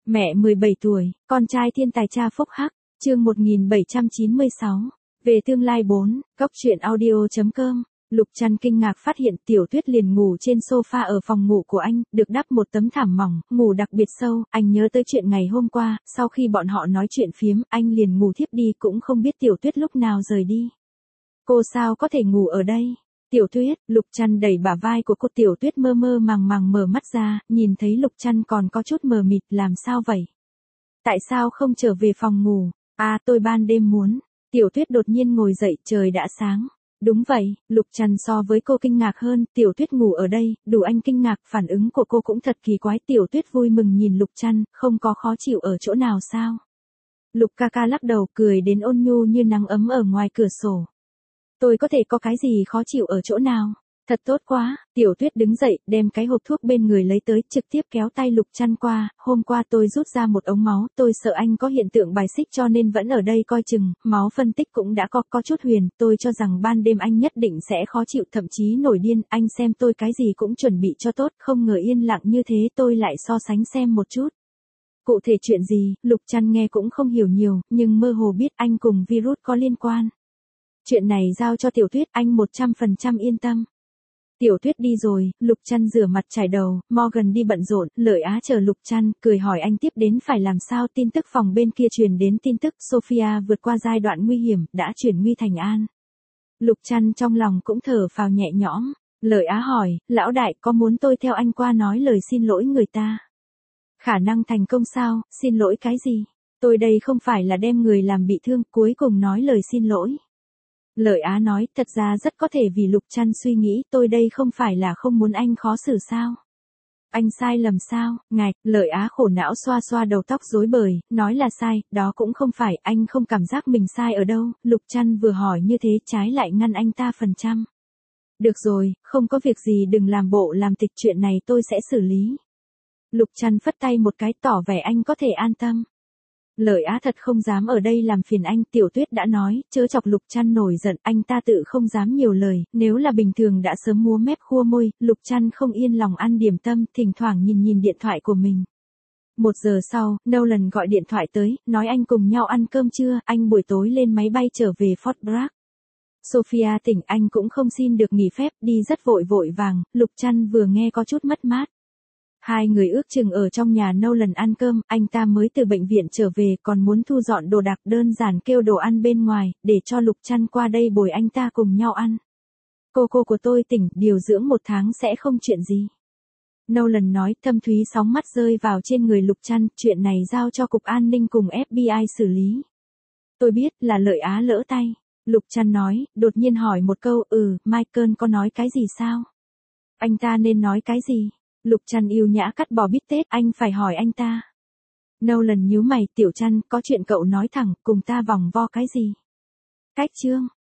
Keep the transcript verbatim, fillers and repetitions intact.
Mẹ mười bảy tuổi, con trai thiên tài cha phúc hắc, chương một nghìn bảy trăm chín mươi sáu. Về tương lai bốn, góc truyện audio chấm com. Lục Trăn kinh ngạc phát hiện Tiểu Tuyết liền ngủ trên sofa ở phòng ngủ của anh, được đắp một tấm thảm mỏng, ngủ đặc biệt sâu. Anh nhớ tới chuyện ngày hôm qua, sau khi bọn họ nói chuyện phiếm, anh liền ngủ thiếp đi cũng không biết Tiểu Tuyết lúc nào rời đi. Cô sao có thể ngủ ở đây? Tiểu Tuyết, Lục Trăn đẩy bả vai của cô. Tiểu Tuyết mơ mơ màng màng mở mắt ra, nhìn thấy Lục Trăn còn có chút mờ mịt. Làm sao vậy? Tại sao không trở về phòng ngủ? À, tôi ban đêm muốn. Tiểu Tuyết đột nhiên ngồi dậy, trời đã sáng. Đúng vậy, Lục Trăn so với cô kinh ngạc hơn. Tiểu Tuyết ngủ ở đây, đủ anh kinh ngạc. Phản ứng của cô cũng thật kỳ quái. Tiểu Tuyết vui mừng nhìn Lục Trăn, không có khó chịu ở chỗ nào sao? Lục ca ca lắc đầu, cười đến ôn nhu như nắng ấm ở ngoài cửa sổ. Tôi có thể có cái gì khó chịu ở chỗ nào? Thật tốt quá. Tiểu Tuyết đứng dậy, đem cái hộp thuốc bên người lấy tới, trực tiếp kéo tay Lục Trăn qua. Hôm qua tôi rút ra một ống máu, tôi sợ anh có hiện tượng bài xích cho nên vẫn ở đây coi chừng. Máu phân tích cũng đã có có chút huyền, tôi cho rằng ban đêm anh nhất định sẽ khó chịu, thậm chí nổi điên. Anh xem tôi cái gì cũng chuẩn bị cho tốt, không ngờ yên lặng như thế. Tôi lại so sánh xem một chút. Cụ thể chuyện gì? Lục Trăn nghe cũng không hiểu nhiều, nhưng mơ hồ biết anh cùng virus có liên quan. Chuyện này giao cho Tiểu Tuyết, anh một trăm phần trăm yên tâm. Tiểu Tuyết đi rồi, Lục Trăn rửa mặt trải đầu, Morgan đi bận rộn, Lợi Á chờ Lục Trăn, cười hỏi anh tiếp đến phải làm sao. Tin tức phòng bên kia truyền đến tin tức Sophia vượt qua giai đoạn nguy hiểm, đã chuyển nguy thành an. Lục Trăn trong lòng cũng thở phào nhẹ nhõm. Lợi Á hỏi, lão đại có muốn tôi theo anh qua nói lời xin lỗi người ta? Khả năng thành công sao? Xin lỗi cái gì? Tôi đây không phải là đem người làm bị thương, cuối cùng nói lời xin lỗi. Lợi Á nói, thật ra rất có thể vì Lục Trăn suy nghĩ, tôi đây không phải là không muốn anh khó xử sao? Anh sai lầm sao? Ngạch, Lợi Á khổ não xoa xoa đầu tóc rối bời, nói là sai, đó cũng không phải, anh không cảm giác mình sai ở đâu. Lục Trăn vừa hỏi như thế trái lại ngăn anh ta phần trăm. Được rồi, không có việc gì, đừng làm bộ làm tịch, chuyện này tôi sẽ xử lý. Lục Trăn phất tay một cái tỏ vẻ anh có thể an tâm. Lợi Á thật không dám ở đây làm phiền anh. Tiểu Tuyết đã nói, chớ chọc Lục Trăn nổi giận, anh ta tự không dám nhiều lời, nếu là bình thường đã sớm múa mép khua môi. Lục Trăn không yên lòng ăn điểm tâm, thỉnh thoảng nhìn nhìn điện thoại của mình. Một giờ sau, Nolan gọi điện thoại tới, nói anh cùng nhau ăn cơm trưa, anh buổi tối lên máy bay trở về Fort Bragg. Sophia tỉnh, anh cũng không xin được nghỉ phép, đi rất vội vội vàng. Lục Trăn vừa nghe có chút mất mát. Hai người ước chừng ở trong nhà Nolan ăn cơm, anh ta mới từ bệnh viện trở về còn muốn thu dọn đồ đạc, đơn giản kêu đồ ăn bên ngoài, để cho Lục Trăn qua đây bồi anh ta cùng nhau ăn. Cô cô của tôi tỉnh, điều dưỡng một tháng sẽ không chuyện gì. Nolan nói. Thâm thúy sóng mắt rơi vào trên người Lục Trăn, chuyện này giao cho Cục An ninh cùng ép bê i xử lý. Tôi biết là Lợi Á lỡ tay. Lục Trăn nói, đột nhiên hỏi một câu, ừ, Michael có nói cái gì sao? Anh ta nên nói cái gì? Lục Trăn yêu nhã cắt bò bít tết, anh phải hỏi anh ta. Nolan nhíu mày, Tiểu Trăn, có chuyện cậu nói thẳng, cùng ta vòng vo cái gì? Cách chương.